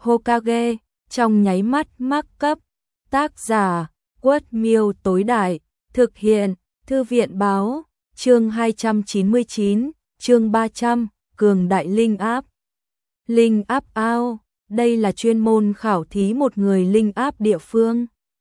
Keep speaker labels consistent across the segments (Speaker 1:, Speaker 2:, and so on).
Speaker 1: Hokage, trong nháy mắt mắc cấp. Tác giả, Quất Miêu tối đại, thực hiện, Thư viện báo, chương 299, chương 300, cường đại linh áp. Linh áp ao, đây là chuyên môn khảo thí một người linh áp địa phương.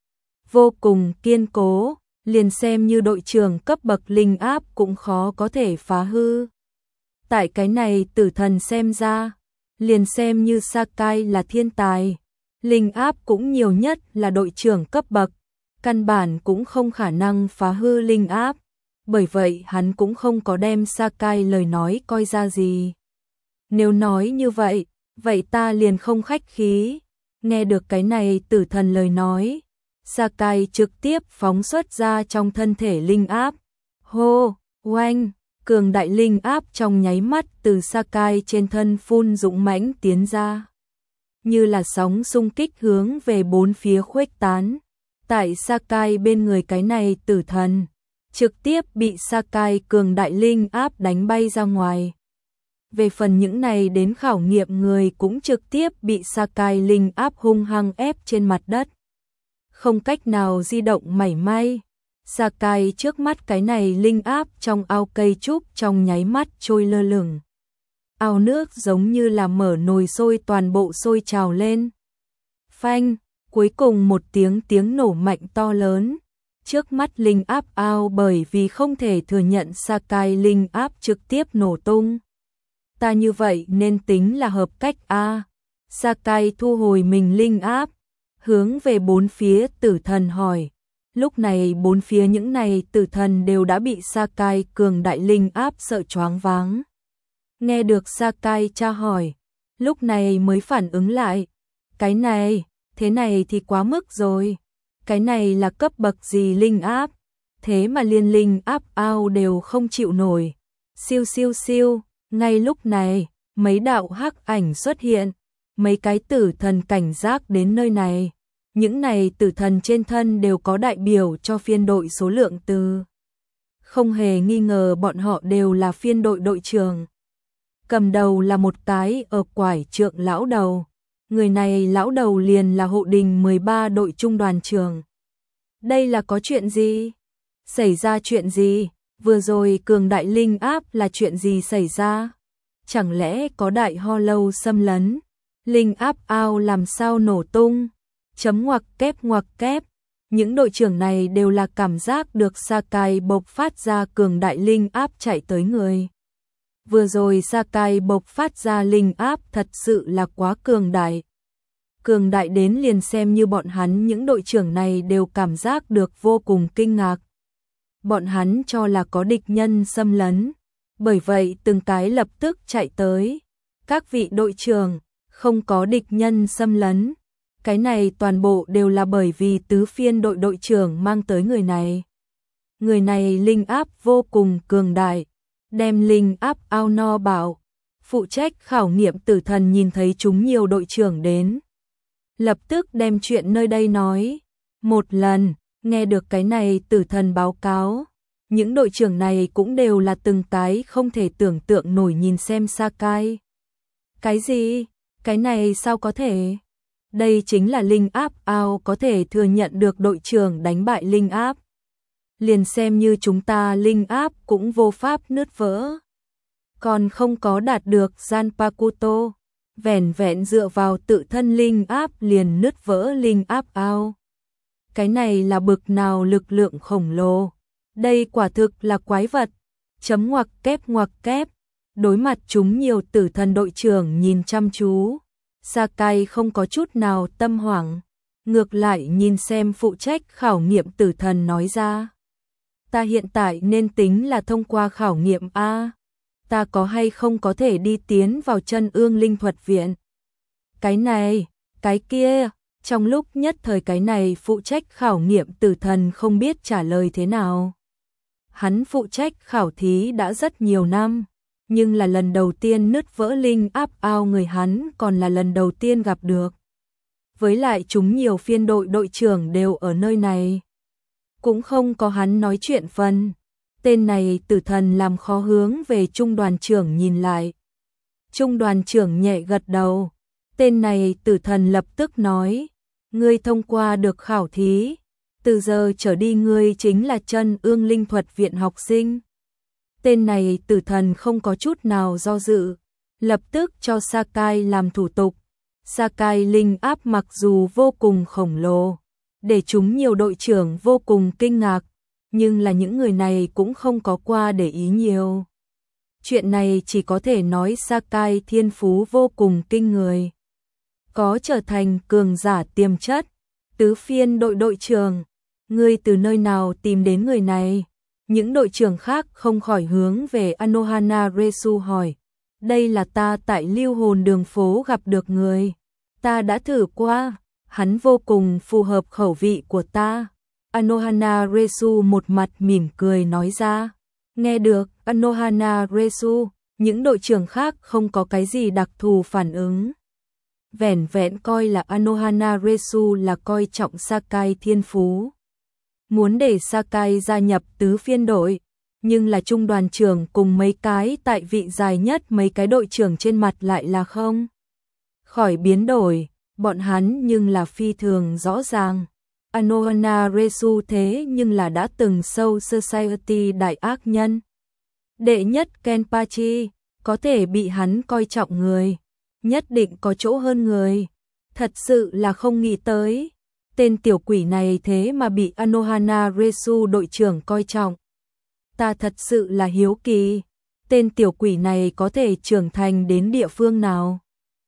Speaker 1: Vô cùng kiên cố, liền xem như đội trưởng cấp bậc linh áp cũng khó có thể phá hư. Tại cái này tử thần xem ra, liền xem như Sakai là thiên tài, linh áp cũng nhiều nhất là đội trưởng cấp bậc, căn bản cũng không khả năng phá hư linh áp, bởi vậy hắn cũng không có đem Sakai lời nói coi ra gì. Nếu nói như vậy, vậy ta liền không khách khí. Nghe được cái này tử thần lời nói, Sakai trực tiếp phóng xuất ra trong thân thể linh áp. Hô, oanh, cường đại linh áp trong nháy mắt từ Sakai trên thân phun dũng mãnh tiến ra. Như là sóng xung kích hướng về bốn phía khuếch tán. Tại Sakai bên người cái này tử thần, trực tiếp bị Sakai cường đại linh áp đánh bay ra ngoài. Về phần những này đến khảo nghiệm người cũng trực tiếp bị Sakai linh áp hung hăng ép trên mặt đất. Không cách nào di động mảy may. Sakai trước mắt cái này linh áp trong ao cây trúc trong nháy mắt trôi lơ lửng. Ao nước giống như là mở nồi sôi toàn bộ sôi trào lên. Phanh, cuối cùng một tiếng nổ mạnh to lớn. Trước mắt linh áp ao bởi vì không thể thừa nhận Sakai linh áp trực tiếp nổ tung. Ta như vậy nên tính là hợp cách a. Sakai thu hồi mình linh áp, hướng về bốn phía tử thần hỏi. Lúc này bốn phía những này tử thần đều đã bị Sakai cường đại linh áp sợ choáng váng. Nghe được Sakai tra hỏi, lúc này mới phản ứng lại. Cái này, thế này thì quá mức rồi. Cái này là cấp bậc gì linh áp? Thế mà liên linh áp ao đều không chịu nổi. Siêu siêu siêu, ngay lúc này, mấy đạo hắc ảnh xuất hiện. Mấy cái tử thần cảnh giác đến nơi này. Những này tử thần trên thân đều có đại biểu cho phiên đội số lượng từ. Không hề nghi ngờ bọn họ đều là phiên đội đội trưởng. Cầm đầu là một cái ở quải trượng lão đầu. Người này lão đầu liền là hộ đình 13 đội trung đoàn trưởng. Đây là có chuyện gì? Xảy ra chuyện gì? Vừa rồi cường đại linh áp là chuyện gì xảy ra? Chẳng lẽ có đại ho lâu xâm lấn? Linh áp ao làm sao nổ tung? Chấm ngoặc kép. Những đội trưởng này đều là cảm giác được Sakai bộc phát ra cường đại linh áp chạy tới người. Vừa rồi Sakai bộc phát ra linh áp thật sự là quá cường đại. Cường đại đến liền xem như bọn hắn những đội trưởng này đều cảm giác được vô cùng kinh ngạc. Bọn hắn cho là có địch nhân xâm lấn. Bởi vậy từng cái lập tức chạy tới. Các vị đội trưởng, không có địch nhân xâm lấn. Cái này toàn bộ đều là bởi vì tứ phiên đội đội trưởng mang tới người này. Người này linh áp vô cùng cường đại. Đem linh áp ao no bảo. Phụ trách khảo nghiệm tử thần nhìn thấy chúng nhiều đội trưởng đến. Lập tức đem chuyện nơi đây nói. Một lần, nghe được cái này tử thần báo cáo. Những đội trưởng này cũng đều là từng cái không thể tưởng tượng nổi nhìn xem Sakai. Cái gì? Cái này sao có thể? Đây chính là linh áp ao có thể thừa nhận được đội trưởng đánh bại linh áp. Liền xem như chúng ta linh áp cũng vô pháp nứt vỡ. Còn không có đạt được Zanpakuto, vẻn vẹn dựa vào tự thân linh áp liền nứt vỡ linh áp ao. Cái này là bực nào lực lượng khổng lồ. Đây quả thực là quái vật. Chấm ngoặc kép. Đối mặt chúng nhiều tử thần đội trưởng nhìn chăm chú. Sakai không có chút nào tâm hoảng. Ngược lại nhìn xem phụ trách khảo nghiệm tử thần nói ra. Ta hiện tại nên tính là thông qua khảo nghiệm A. Ta có hay không có thể đi tiến vào chân ương linh thuật viện. Cái này, cái kia. Trong lúc nhất thời cái này phụ trách khảo nghiệm tử thần không biết trả lời thế nào. Hắn phụ trách khảo thí đã rất nhiều năm, nhưng là lần đầu tiên nứt vỡ linh áp ao người hắn còn là lần đầu tiên gặp được. Với lại chúng nhiều phiên đội đội trưởng đều ở nơi này. Cũng không có hắn nói chuyện phần. Tên này tử thần làm khó hướng về trung đoàn trưởng nhìn lại. Trung đoàn trưởng nhẹ gật đầu. Tên này tử thần lập tức nói, ngươi thông qua được khảo thí, từ giờ trở đi ngươi chính là Chân Ương Linh Thuật Viện học sinh. Tên này tử thần không có chút nào do dự, lập tức cho Sakai làm thủ tục. Sakai linh áp mặc dù vô cùng khổng lồ, để chúng nhiều đội trưởng vô cùng kinh ngạc, nhưng là những người này cũng không có qua để ý nhiều. Chuyện này chỉ có thể nói Sakai thiên phú vô cùng kinh người, có trở thành cường giả tiềm chất. Tứ phiên đội đội trưởng, ngươi từ nơi nào tìm đến người này? Những đội trưởng khác không khỏi hướng về Anohana Resu hỏi. Đây là ta tại Lưu Hồn đường phố gặp được người. Ta đã thử qua, hắn vô cùng phù hợp khẩu vị của ta. Anohana Resu một mặt mỉm cười nói ra. Nghe được Anohana Resu, những đội trưởng khác không có cái gì đặc thù phản ứng. Vẻn vẹn coi là Anohana Resu là coi trọng Sakai thiên phú. Muốn để Sakai gia nhập tứ phiên đội, nhưng là trung đoàn trưởng cùng mấy cái tại vị dài nhất mấy cái đội trưởng trên mặt lại là không khỏi biến đổi, bọn hắn nhưng là phi thường rõ ràng. Anohana Resu thế nhưng là đã từng Soul Society đại ác nhân. Đệ nhất Kenpachi, có thể bị hắn coi trọng người, nhất định có chỗ hơn người. Thật sự là không nghĩ tới, tên tiểu quỷ này thế mà bị Anohana Resu đội trưởng coi trọng. Ta thật sự là hiếu kỳ, tên tiểu quỷ này có thể trưởng thành đến địa phương nào?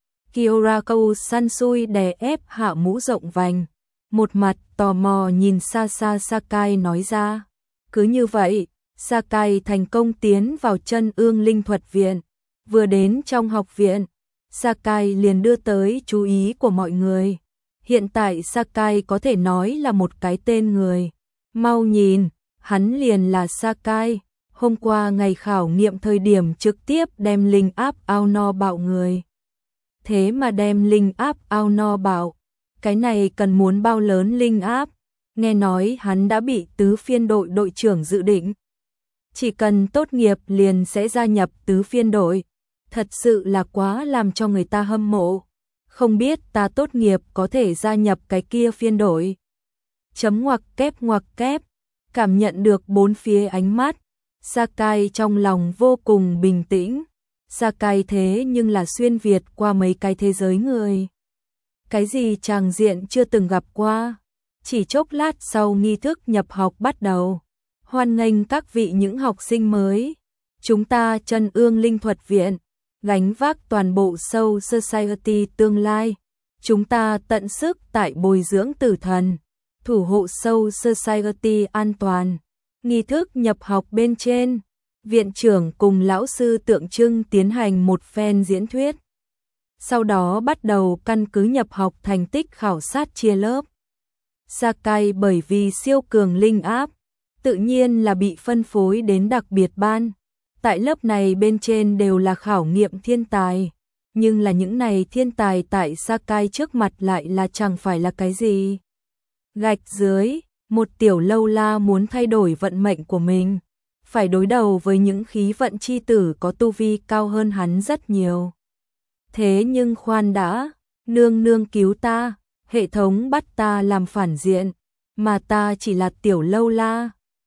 Speaker 1: Kyoraku Sansui đè ép hạ mũ rộng vành, một mặt tò mò nhìn xa xa Sakai nói ra. Cứ như vậy, Sakai thành công tiến vào Chân Ương Linh Thuật Viện. Vừa đến trong học viện, Sakai liền đưa tới chú ý của mọi người. Hiện tại Sakai có thể nói là một cái tên người. Mau nhìn, hắn liền là Sakai. Hôm qua ngày khảo nghiệm thời điểm trực tiếp đem linh áp ao no bạo người. Thế mà đem linh áp ao no bạo. Cái này cần muốn bao lớn linh áp. Nghe nói hắn đã bị tứ phiên đội đội trưởng dự định. Chỉ cần tốt nghiệp liền sẽ gia nhập tứ phiên đội. Thật sự là quá làm cho người ta hâm mộ. Không biết ta tốt nghiệp có thể gia nhập cái kia phiên đội. Chấm ngoặc kép. Cảm nhận được bốn phía ánh mắt. Sakai trong lòng vô cùng bình tĩnh. Sakai thế nhưng là xuyên Việt qua mấy cái thế giới người. Cái gì tràng diện chưa từng gặp qua. Chỉ chốc lát sau nghi thức nhập học bắt đầu. Hoan nghênh các vị những học sinh mới. Chúng ta Chân Ương Linh Thuật Viện, gánh vác toàn bộ Soul Society tương lai. Chúng ta tận sức tại bồi dưỡng tử thần, thủ hộ Soul Society an toàn. Nghi thức nhập học bên trên, viện trưởng cùng lão sư tượng trưng tiến hành một phen diễn thuyết. Sau đó bắt đầu căn cứ nhập học thành tích khảo sát chia lớp. Sakai bởi vì siêu cường linh áp, tự nhiên là bị phân phối đến đặc biệt ban. Tại lớp này bên trên đều là khảo nghiệm thiên tài, nhưng là những này thiên tài tại Sakai trước mặt lại là chẳng phải là cái gì. Gạch dưới, một tiểu lâu la muốn thay đổi vận mệnh của mình, phải đối đầu với những khí vận chi tử có tu vi cao hơn hắn rất nhiều. Thế nhưng khoan đã, nương nương cứu ta, hệ thống bắt ta làm phản diện, mà ta chỉ là tiểu lâu la.